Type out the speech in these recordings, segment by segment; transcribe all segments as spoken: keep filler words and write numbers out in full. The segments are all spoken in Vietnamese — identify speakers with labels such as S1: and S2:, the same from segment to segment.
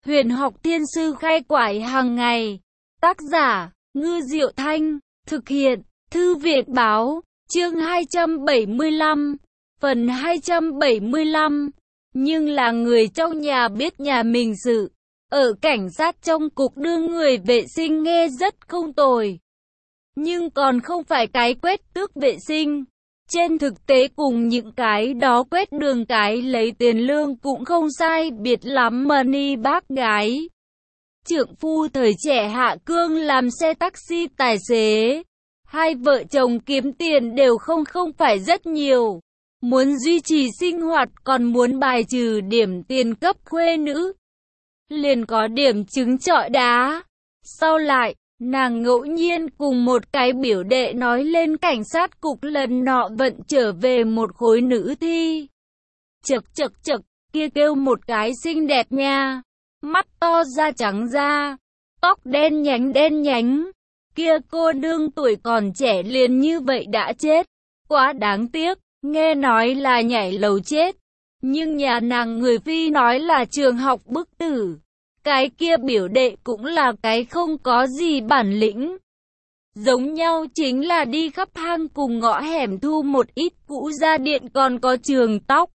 S1: Huyền học thiên sư khai quải hàng ngày. Tác giả, Ngư Diệu Thanh. Thực hiện, Thư viện Báo. Chương hai trăm bảy mươi lăm. Phần hai trăm bảy mươi lăm. Nhưng là người trong nhà biết nhà mình sự. Ở cảnh sát trong cục đưa người vệ sinh nghe rất không tồi. Nhưng còn không phải cái quét tước vệ sinh. Trên thực tế cùng những cái đó quét đường cái lấy tiền lương cũng không sai biệt lắm mà ni bác gái. Trượng phu thời trẻ Hạ Cương làm xe taxi tài xế. Hai vợ chồng kiếm tiền đều không không phải rất nhiều. Muốn duy trì sinh hoạt còn muốn bài trừ điểm tiền cấp khuê nữ. Liền có điểm trứng trọi đá. Sau lại, nàng ngẫu nhiên cùng một cái biểu đệ nói lên cảnh sát cục lần nọ vận trở về một khối nữ thi. Chật chật chật, kia kêu một cái xinh đẹp nha. Mắt to da trắng da, tóc đen nhánh đen nhánh. Kia cô đương tuổi còn trẻ liền như vậy đã chết. Quá đáng tiếc, nghe nói là nhảy lầu chết. Nhưng nhà nàng người Phi nói là trường học bức tử. Cái kia biểu đệ cũng là cái không có gì bản lĩnh. Giống nhau chính là đi khắp hang cùng ngõ hẻm thu một ít cũ gia điện còn có trường tóc.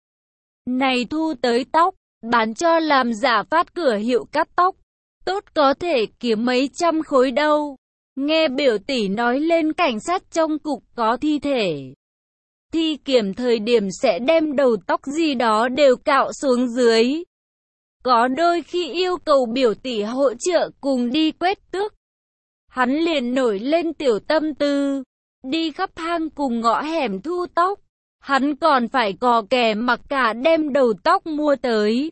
S1: Này thu tới tóc, bán cho làm giả phát cửa hiệu cắt tóc. Tốt có thể kiếm mấy trăm khối đâu. Nghe biểu tỷ nói lên cảnh sát trong cục có thi thể. Thi kiểm thời điểm sẽ đem đầu tóc gì đó đều cạo xuống dưới. Có đôi khi yêu cầu biểu tỷ hỗ trợ cùng đi quét tước. Hắn liền nổi lên tiểu tâm tư. Đi khắp hang cùng ngõ hẻm thu tóc. Hắn còn phải cò kè mặc cả đem đầu tóc mua tới.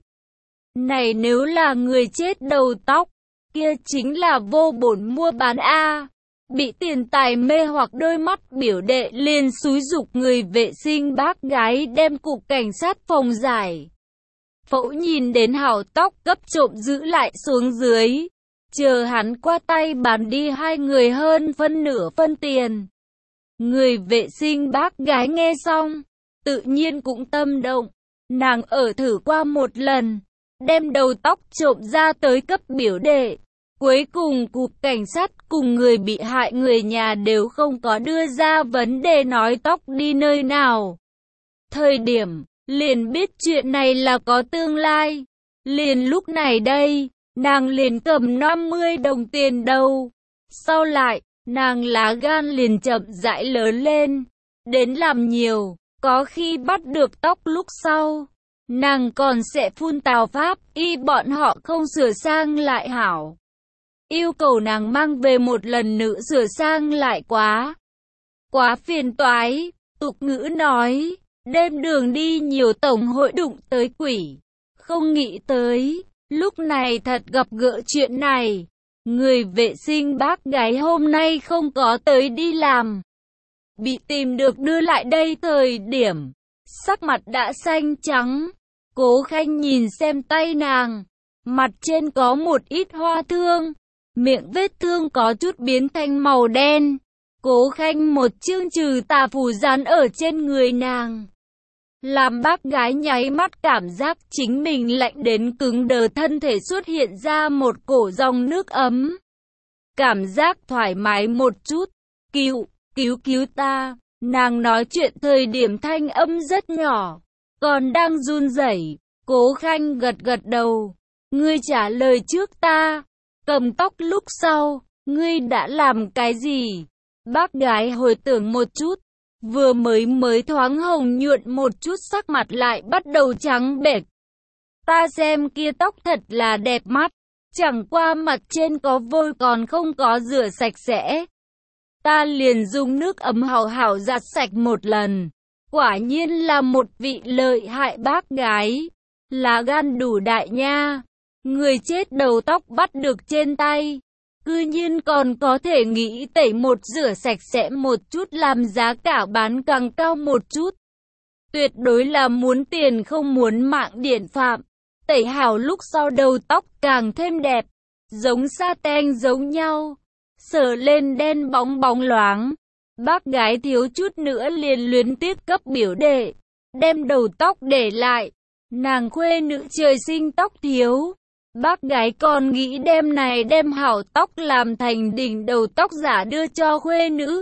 S1: Này nếu là người chết đầu tóc, kia chính là vô bổn mua bán a. Bị tiền tài mê hoặc đôi mắt biểu đệ liền xúi giục người vệ sinh bác gái đem cục cảnh sát phòng giải. Phẫu nhìn đến hảo tóc cấp trộm giữ lại xuống dưới. Chờ hắn qua tay bán đi hai người hơn phân nửa phân tiền. Người vệ sinh bác gái nghe xong, tự nhiên cũng tâm động. Nàng ở thử qua một lần, đem đầu tóc trộm ra tới cấp biểu đệ. Cuối cùng cục cảnh sát cùng người bị hại người nhà đều không có đưa ra vấn đề nói tóc đi nơi nào. Thời điểm, liền biết chuyện này là có tương lai. Liền lúc này đây, nàng liền cầm năm mươi đồng tiền đâu. Sau lại, nàng lá gan liền chậm rãi lớn lên. Đến làm nhiều, có khi bắt được tóc lúc sau. Nàng còn sẽ phun tào pháp, y bọn họ không sửa sang lại hảo. Yêu cầu nàng mang về một lần nữa sửa sang lại quá. Quá phiền toái, tục ngữ nói, đêm đường đi nhiều tổng hội đụng tới quỷ. Không nghĩ tới, lúc này thật gặp gỡ chuyện này. Người vệ sinh bác gái hôm nay không có tới đi làm. Bị tìm được đưa lại đây thời điểm, sắc mặt đã xanh trắng. Cố Khanh nhìn xem tay nàng, mặt trên có một ít hoa thương. Miệng vết thương có chút biến thành màu đen. Cố Khanh một chương trừ tà phù dán ở trên người nàng. Làm bác gái nháy mắt cảm giác chính mình lạnh đến cứng đờ, thân thể xuất hiện ra một cổ dòng nước ấm. Cảm giác thoải mái một chút. Cứu, cứu cứu ta. Nàng nói chuyện thời điểm thanh âm rất nhỏ, còn đang run rẩy. Cố Khanh gật gật đầu. Ngươi trả lời trước ta. Cầm tóc lúc sau, ngươi đã làm cái gì? Bác gái hồi tưởng một chút, vừa mới mới thoáng hồng nhuận một chút sắc mặt lại bắt đầu trắng bệch. Ta xem kia tóc thật là đẹp mắt, chẳng qua mặt trên có vôi còn không có rửa sạch sẽ. Ta liền dùng nước ấm hảo hảo giặt sạch một lần. Quả nhiên là một vị lợi hại bác gái, là gan đủ đại nha. Người chết đầu tóc bắt được trên tay, cư nhiên còn có thể nghĩ tẩy một rửa sạch sẽ một chút làm giá cả bán càng cao một chút. Tuyệt đối là muốn tiền không muốn mạng điển phạm. Tẩy hảo lúc sau đầu tóc càng thêm đẹp, giống sa tanh giống nhau, sờ lên đen bóng bóng loáng. Bác gái thiếu chút nữa liền luyến tiếc cấp biểu đệ, đem đầu tóc để lại. Nàng khuê nữ trời sinh tóc thiếu. Bác gái còn nghĩ đêm này đem hảo tóc làm thành đỉnh đầu tóc giả đưa cho khuê nữ.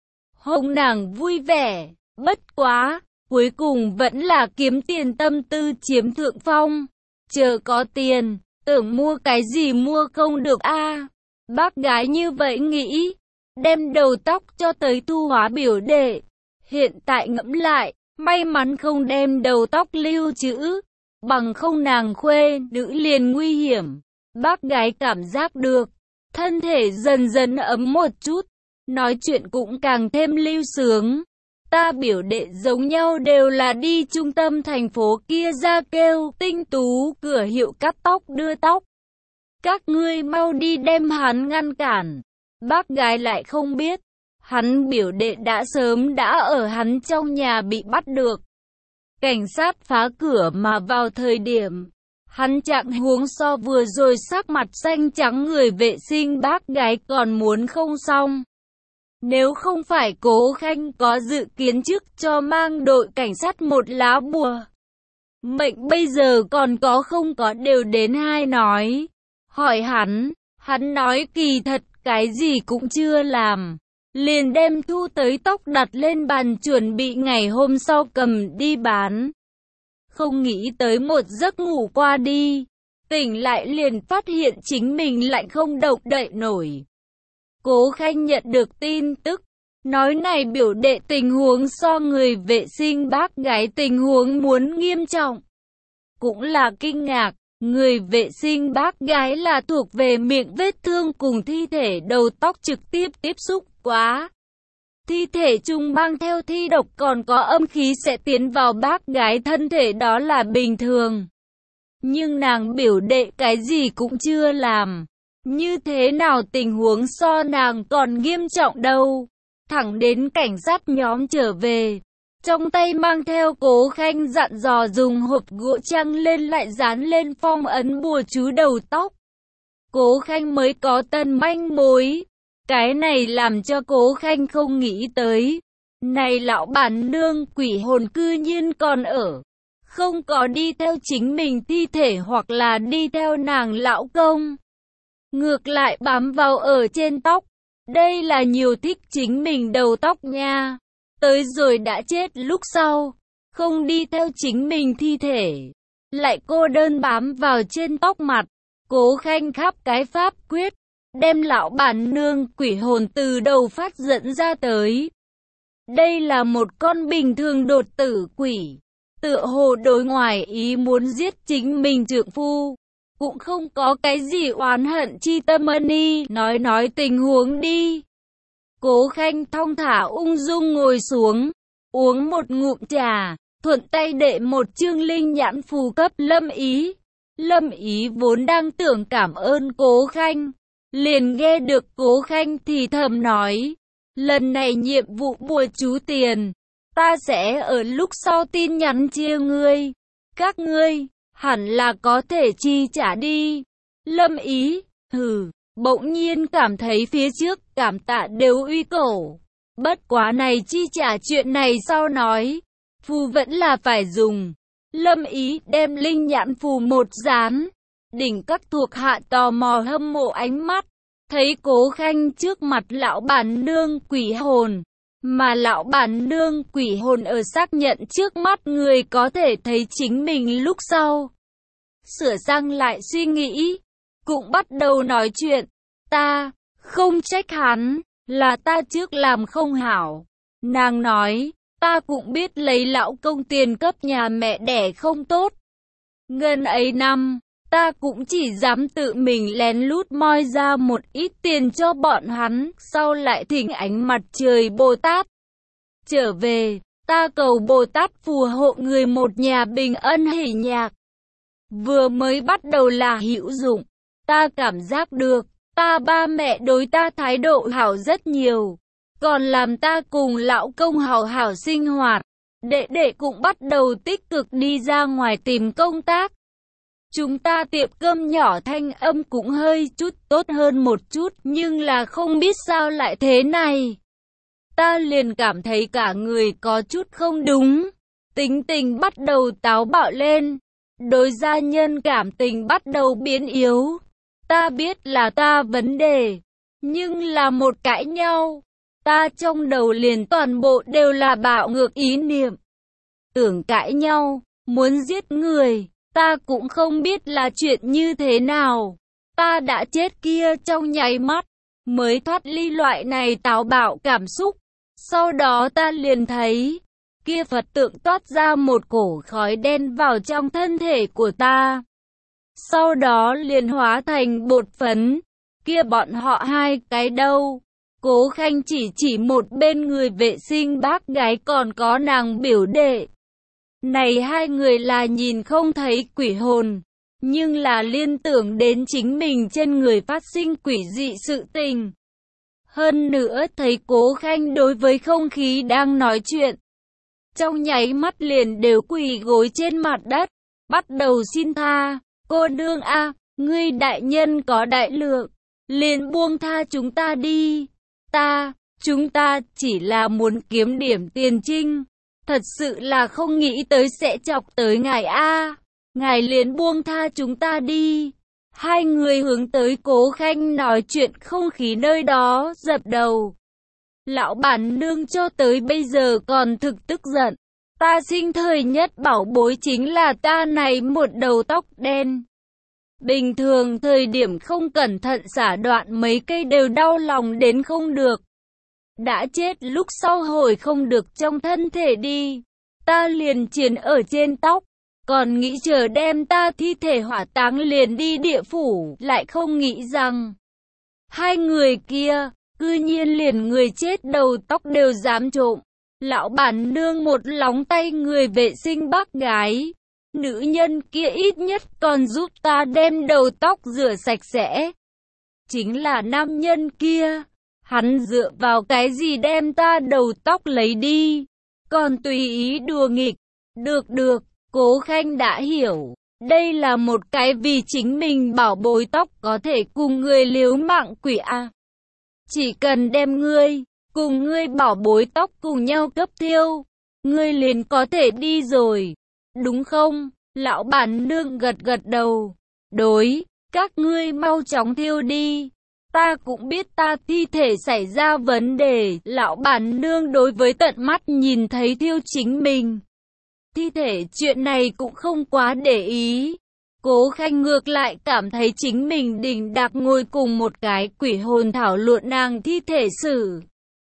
S1: Hồng nàng vui vẻ, bất quá, cuối cùng vẫn là kiếm tiền tâm tư chiếm thượng phong. Chờ có tiền, tưởng mua cái gì mua không được a. Bác gái như vậy nghĩ, đem đầu tóc cho tới Thu Hóa biểu đệ. Hiện tại ngẫm lại, may mắn không đem đầu tóc lưu trữ, bằng không nàng khuê nữ liền nguy hiểm. Bác gái cảm giác được, thân thể dần dần ấm một chút, nói chuyện cũng càng thêm lưu sướng. Ta biểu đệ giống nhau đều là đi trung tâm thành phố kia ra kêu Tinh Tú cửa hiệu cắt tóc đưa tóc. Các ngươi mau đi đem hắn ngăn cản. Bác gái lại không biết, hắn biểu đệ đã sớm đã ở hắn trong nhà bị bắt được. Cảnh sát phá cửa mà vào thời điểm, hắn trạng huống so vừa rồi sắc mặt xanh trắng người vệ sinh bác gái còn muốn không xong. Nếu không phải Cố Khanh có dự kiến trước cho mang đội cảnh sát một lá bùa, mệnh bây giờ còn có không có đều đến hai nói. Hỏi hắn, hắn nói kỳ thật cái gì cũng chưa làm, liền đem thu tới tóc đặt lên bàn chuẩn bị ngày hôm sau cầm đi bán. Không nghĩ tới một giấc ngủ qua đi, tỉnh lại liền phát hiện chính mình lại không động đậy nổi. Cố Khanh nhận được tin tức, nói này biểu đệ tình huống so người vệ sinh bác gái tình huống muốn nghiêm trọng. Cũng là kinh ngạc, người vệ sinh bác gái là thuộc về miệng vết thương cùng thi thể đầu tóc trực tiếp tiếp xúc quá. Thi thể chung mang theo thi độc còn có âm khí sẽ tiến vào bác gái thân thể đó là bình thường. Nhưng nàng biểu đệ cái gì cũng chưa làm. Như thế nào tình huống so nàng còn nghiêm trọng đâu. Thẳng đến cảnh sát nhóm trở về, trong tay mang theo Cố Khanh dặn dò dùng hộp gỗ trăng lên lại dán lên phong ấn bùa chú đầu tóc. Cố Khanh mới có tân manh mối. Cái này làm cho Cố Khanh không nghĩ tới. Này lão bản nương quỷ hồn cư nhiên còn ở. Không có đi theo chính mình thi thể hoặc là đi theo nàng lão công. Ngược lại bám vào ở trên tóc. Đây là nhiều thích chính mình đầu tóc nha. Tới rồi đã chết lúc sau. Không đi theo chính mình thi thể. Lại cô đơn bám vào trên tóc mặt. Cố Khanh khắp cái pháp quyết. Đem lão bản nương quỷ hồn từ đầu phát dẫn ra tới. Đây là một con bình thường đột tử quỷ. Tựa hồ đối ngoài ý muốn giết chính mình trượng phu. Cũng không có cái gì oán hận chi tâm ân y. Nói nói tình huống đi. Cố Khanh thong thả ung dung ngồi xuống. Uống một ngụm trà. Thuận tay đệ một chương linh nhãn phù cấp Lâm Ý. Lâm Ý vốn đang tưởng cảm ơn Cố Khanh. Liền nghe được Cố Khanh thì thầm nói. Lần này nhiệm vụ bùa chú tiền. Ta sẽ ở lúc sau tin nhắn chia ngươi. Các ngươi, hẳn là có thể chi trả đi. Lâm Ý, hừ, bỗng nhiên cảm thấy phía trước cảm tạ đều uy cổ. Bất quá này chi trả chuyện này sau nói. Phù vẫn là phải dùng. Lâm Ý đem linh nhãn phù một dán. Đỉnh các thuộc hạ tò mò hâm mộ ánh mắt. Thấy Cố Khanh trước mặt lão bản nương quỷ hồn. Mà lão bản nương quỷ hồn ở xác nhận trước mắt người có thể thấy chính mình lúc sau. Sửa sang lại suy nghĩ. Cũng bắt đầu nói chuyện. Ta, không trách hắn, là ta trước làm không hảo. Nàng nói, ta cũng biết lấy lão công tiền cấp nhà mẹ đẻ không tốt. Ngân ấy năm, ta cũng chỉ dám tự mình lén lút moi ra một ít tiền cho bọn hắn, sau lại thỉnh ánh mặt trời Bồ Tát. Trở về, ta cầu Bồ Tát phù hộ người một nhà bình ân hỷ nhạc. Vừa mới bắt đầu là hữu dụng, ta cảm giác được, ta ba mẹ đối ta thái độ hảo rất nhiều, còn làm ta cùng lão công hảo hảo sinh hoạt. Đệ đệ cũng bắt đầu tích cực đi ra ngoài tìm công tác. Chúng ta tiệm cơm nhỏ thanh âm cũng hơi chút tốt hơn một chút, nhưng là không biết sao lại thế này. Ta liền cảm thấy cả người có chút không đúng, tính tình bắt đầu táo bạo lên. đối gia nhân cảm tình bắt đầu biến yếu. Ta biết là ta vấn đề, nhưng là một cãi nhau, ta trong đầu liền toàn bộ đều là bạo ngược ý niệm. Tưởng cãi nhau, muốn giết người, ta cũng không biết là chuyện như thế nào. Ta đã chết kia trong nháy mắt, mới thoát ly loại này táo bạo cảm xúc. Sau đó ta liền thấy, kia Phật tượng toát ra một cổ khói đen vào trong thân thể của ta. Sau đó liền hóa thành bột phấn. Kia bọn họ hai cái đâu? Cố Khanh chỉ chỉ một bên người vệ sinh bác gái còn có nàng biểu đệ. Này hai người là nhìn không thấy quỷ hồn, nhưng là liên tưởng đến chính mình trên người phát sinh quỷ dị sự tình. Hơn nữa thấy Cố Khanh đối với không khí đang nói chuyện, trong nháy mắt liền đều quỳ gối trên mặt đất, bắt đầu xin tha. Cô nương a, ngươi đại nhân có đại lượng, liền buông tha chúng ta đi. Ta, chúng ta chỉ là muốn kiếm điểm tiền trinh, thật sự là không nghĩ tới sẽ chọc tới ngài a. Ngài liền buông tha chúng ta đi. Hai người hướng tới Cố Khanh nói chuyện không khí nơi đó dập đầu. Lão bản nương cho tới bây giờ còn thực tức giận. Ta sinh thời nhất bảo bối chính là ta này một đầu tóc đen. Bình thường thời điểm không cẩn thận xả đoạn mấy cây đều đau lòng đến không được. Đã chết lúc sau hồi không được trong thân thể đi. Ta liền chiến ở trên tóc. Còn nghĩ chờ đem ta thi thể hỏa táng liền đi địa phủ. Lại không nghĩ rằng hai người kia cư nhiên liền người chết đầu tóc đều dám trộm. Lão bản nương một lóng tay người vệ sinh bác gái. Nữ nhân kia ít nhất còn giúp ta đem đầu tóc rửa sạch sẽ. Chính là nam nhân kia, hắn dựa vào cái gì đem ta đầu tóc lấy đi, còn tùy ý đùa nghịch. Được được, Cố Khanh đã hiểu, đây là một cái vì chính mình bảo bối tóc có thể cùng người liếu mạng quỷ a. Chỉ cần đem ngươi cùng ngươi bảo bối tóc cùng nhau cấp thiêu, ngươi liền có thể đi rồi, đúng không? Lão bản nương gật gật đầu. Đối, các ngươi mau chóng thiêu đi. Ta cũng biết ta thi thể xảy ra vấn đề. Lão bản nương đối với tận mắt nhìn thấy thiêu chính mình thi thể chuyện này cũng không quá để ý. Cố Khanh ngược lại cảm thấy chính mình đình đạc ngồi cùng một cái quỷ hồn thảo luận nàng thi thể xử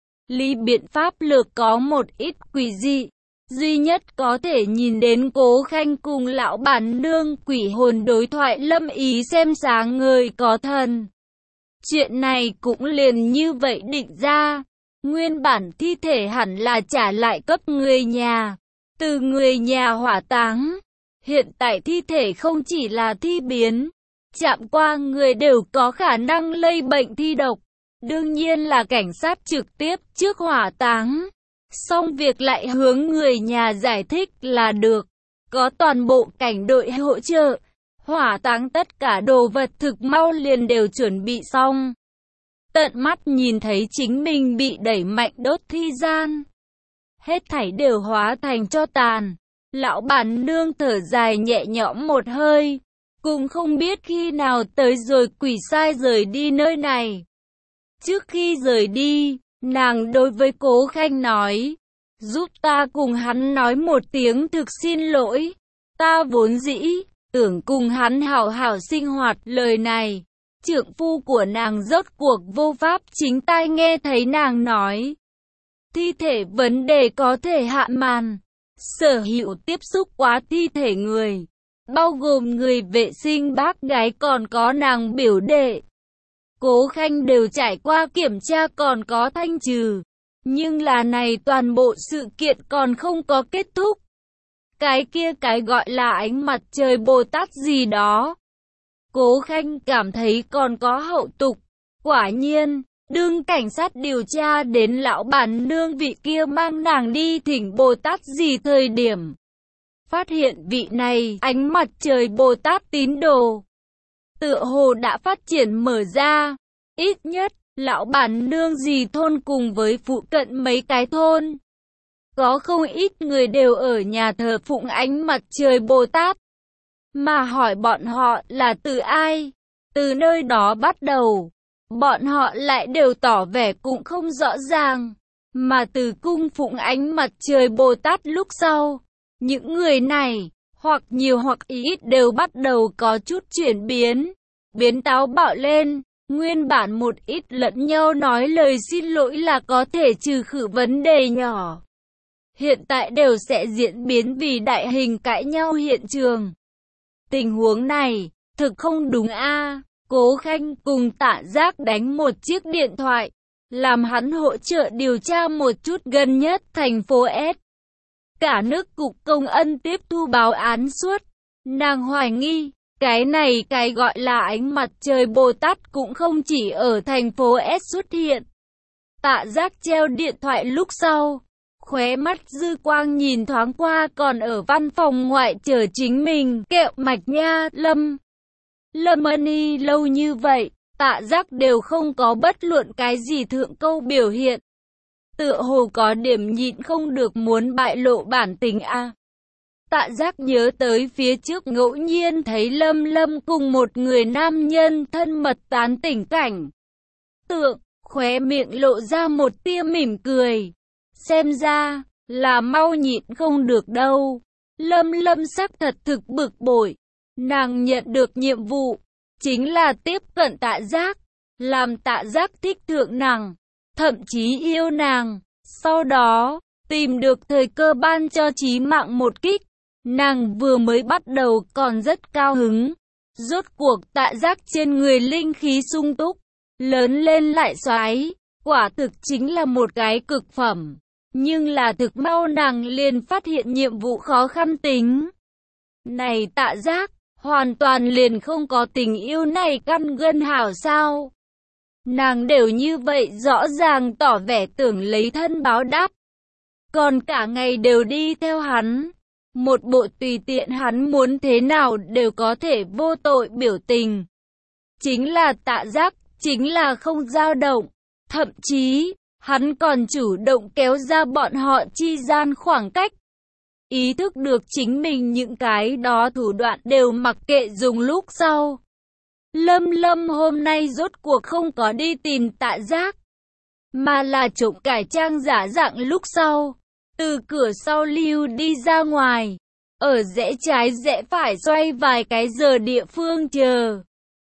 S1: lý biện pháp lược có một ít quỷ dị. Duy nhất có thể nhìn đến Cố Khanh cùng lão bản nương quỷ hồn đối thoại lâm ý xem sáng người có thần. Chuyện này cũng liền như vậy định ra. Nguyên bản thi thể hẳn là trả lại cấp người nhà, từ người nhà hỏa táng. Hiện tại thi thể không chỉ là thi biến, chạm qua người đều có khả năng lây bệnh thi độc. Đương nhiên là cảnh sát trực tiếp trước hỏa táng. Xong việc lại hướng người nhà giải thích là được. Có toàn bộ cảnh đội hỗ trợ. Hỏa táng tất cả đồ vật thực mau liền đều chuẩn bị xong. Tận mắt nhìn thấy chính mình bị đẩy mạnh đốt thi gian. Hết thảy đều hóa thành tro tàn. Lão bản nương thở dài nhẹ nhõm một hơi. Cũng không biết khi nào tới rồi quỷ sai rời đi nơi này. Trước khi rời đi, nàng đối với Cố Khanh nói, giúp ta cùng hắn nói một tiếng thực xin lỗi. Ta vốn dĩ tưởng cùng hắn hảo hảo sinh hoạt. Lời này, trượng phu của nàng rốt cuộc vô pháp chính tai nghe thấy nàng nói. Thi thể vấn đề có thể hạ màn. Sở hữu tiếp xúc quá thi thể người, bao gồm người vệ sinh bác gái còn có nàng biểu đệ. Cố Khanh đều trải qua kiểm tra còn có thanh trừ. Nhưng là này toàn bộ sự kiện còn không có kết thúc. Cái kia cái gọi là ánh mặt trời Bồ Tát gì đó. Cố Khanh cảm thấy còn có hậu tục. Quả nhiên, đương cảnh sát điều tra đến lão bản nương vị kia mang nàng đi thỉnh Bồ Tát gì thời điểm. Phát hiện vị này ánh mặt trời Bồ Tát tín đồ. Tựa hồ đã phát triển mở ra. Ít nhất, lão bản nương gì thôn cùng với phụ cận mấy cái thôn. Có không ít người đều ở nhà thờ phụng ánh mặt trời Bồ Tát. mà hỏi bọn họ là từ ai. Từ nơi đó bắt đầu, bọn họ lại đều tỏ vẻ cũng không rõ ràng, mà từ cung phụng ánh mặt trời Bồ Tát lúc sau, những người này, hoặc nhiều hoặc ít đều bắt đầu có chút chuyển biến, biến táo bạo lên. Nguyên bản một ít lẫn nhau nói lời xin lỗi là có thể trừ khử vấn đề nhỏ, hiện tại đều sẽ diễn biến vì đại hình cãi nhau hiện trường. Tình huống này, thực không đúng a. Cố Khanh cùng Tạ Giác đánh một chiếc điện thoại, làm hắn hỗ trợ điều tra một chút gần nhất thành phố S. Cả nước cục công ân tiếp thu báo án suốt. Nàng hoài nghi, cái này cái gọi là ánh mặt trời Bồ Tát cũng không chỉ ở thành phố S xuất hiện. Tạ Giác treo điện thoại lúc sau, khóe mắt dư quang nhìn thoáng qua còn ở văn phòng ngoại chờ chính mình, kẹo mạch nha, Lâm. Lâm Ân lâu như vậy, Tạ Giác đều không có bất luận cái gì thượng câu biểu hiện. Tựa hồ có điểm nhịn không được muốn bại lộ bản tính a. À. Tạ Giác nhớ tới phía trước ngẫu nhiên thấy Lâm Lâm cùng một người nam nhân thân mật tán tỉnh cảnh tượng, khóe miệng lộ ra một tia mỉm cười. Xem ra, là mau nhịn không được đâu. Lâm Lâm sắc thật thực bực bội. Nàng nhận được nhiệm vụ, chính là tiếp cận Tạ Giác, làm Tạ Giác thích thượng nàng, thậm chí yêu nàng. Sau đó, tìm được thời cơ ban cho chí mạng một kích. Nàng vừa mới bắt đầu còn rất cao hứng. Rốt cuộc Tạ Giác trên người linh khí sung túc, lớn lên lại xoái, quả thực chính là một cái cực phẩm. Nhưng là thực mau nàng liền phát hiện nhiệm vụ khó khăn tính. Này Tạ Giác, hoàn toàn liền không có tình yêu này căn gân hảo sao? Nàng đều như vậy rõ ràng tỏ vẻ tưởng lấy thân báo đáp. Còn cả ngày đều đi theo hắn. Một bộ tùy tiện hắn muốn thế nào đều có thể vô tội biểu tình. Chính là Tạ Giác, chính là không dao động. Thậm chí, hắn còn chủ động kéo ra bọn họ chi gian khoảng cách. Ý thức được chính mình những cái đó thủ đoạn đều mặc kệ dùng lúc sau. Lâm Lâm hôm nay rốt cuộc không có đi tìm Tạ Giác, mà là trộm cải trang giả dạng lúc sau. Từ cửa sau lưu đi ra ngoài, ở rẽ trái rẽ phải xoay vài cái giờ địa phương chờ.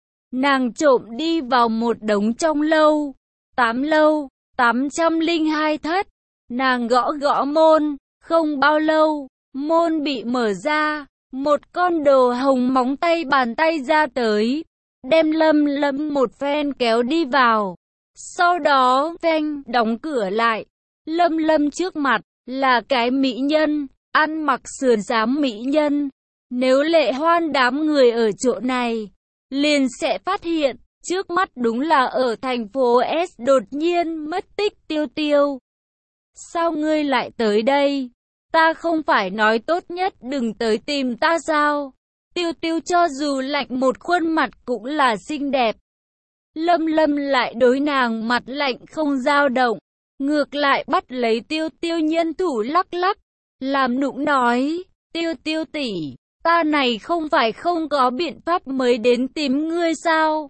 S1: Nàng trộm đi vào một đống trong lâu, tám lâu, tám trăm linh hai thất. Nàng gõ gõ môn, không bao lâu, môn bị mở ra, một con đồ hồng móng tay bàn tay ra tới, đem Lâm Lâm một phen kéo đi vào. Sau đó, phanh, đóng cửa lại. Lâm Lâm trước mặt là cái mỹ nhân, ăn mặc sườn xám mỹ nhân. Nếu Lệ Hoan đám người ở chỗ này, liền sẽ phát hiện, trước mắt đúng là ở thành phố S đột nhiên mất tích Tiêu Tiêu. Sao ngươi lại tới đây? Ta không phải nói tốt nhất đừng tới tìm ta sao? Tiêu Tiêu cho dù lạnh một khuôn mặt cũng là xinh đẹp. Lâm Lâm lại đối nàng mặt lạnh không dao động. Ngược lại bắt lấy Tiêu Tiêu nhân thủ lắc lắc, làm nũng nói, Tiêu Tiêu tỷ, ta này không phải không có biện pháp mới đến tìm ngươi sao?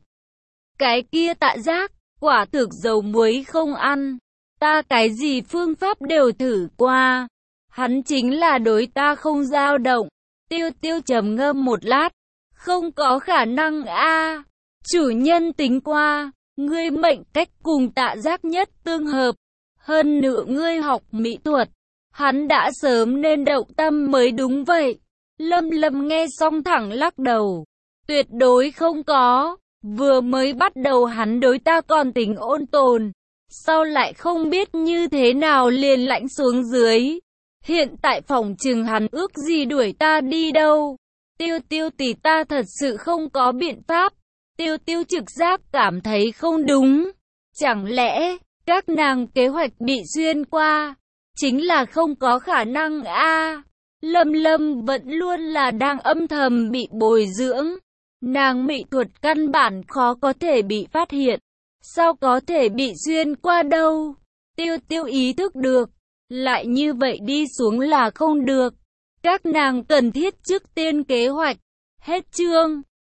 S1: Cái kia Tạ Giác, quả thực dầu muối không ăn, ta cái gì phương pháp đều thử qua, hắn chính là đối ta không dao động. Tiêu Tiêu trầm ngâm một lát, không có khả năng a. Chủ nhân tính qua, ngươi mệnh cách cùng Tạ Giác nhất tương hợp. Hơn nữa ngươi học mỹ thuật, hắn đã sớm nên động tâm mới đúng vậy. Lâm Lâm nghe xong thẳng lắc đầu. Tuyệt đối không có. Vừa mới bắt đầu hắn đối ta còn tính ôn tồn. Sau lại không biết như thế nào liền lạnh xuống dưới. Hiện tại phòng trừng hắn ước gì đuổi ta đi đâu. Tiêu Tiêu tỷ, ta thật sự không có biện pháp. Tiêu Tiêu trực giác cảm thấy không đúng. Chẳng lẽ các nàng kế hoạch bị xuyên qua, chính là không có khả năng a. À, Lâm Lâm vẫn luôn là đang âm thầm bị bồi dưỡng. Nàng mỹ thuật căn bản khó có thể bị phát hiện. Sao có thể bị xuyên qua đâu? Tiêu Tiêu ý thức được, lại như vậy đi xuống là không được. Các nàng cần thiết trước tiên kế hoạch, Hết chương.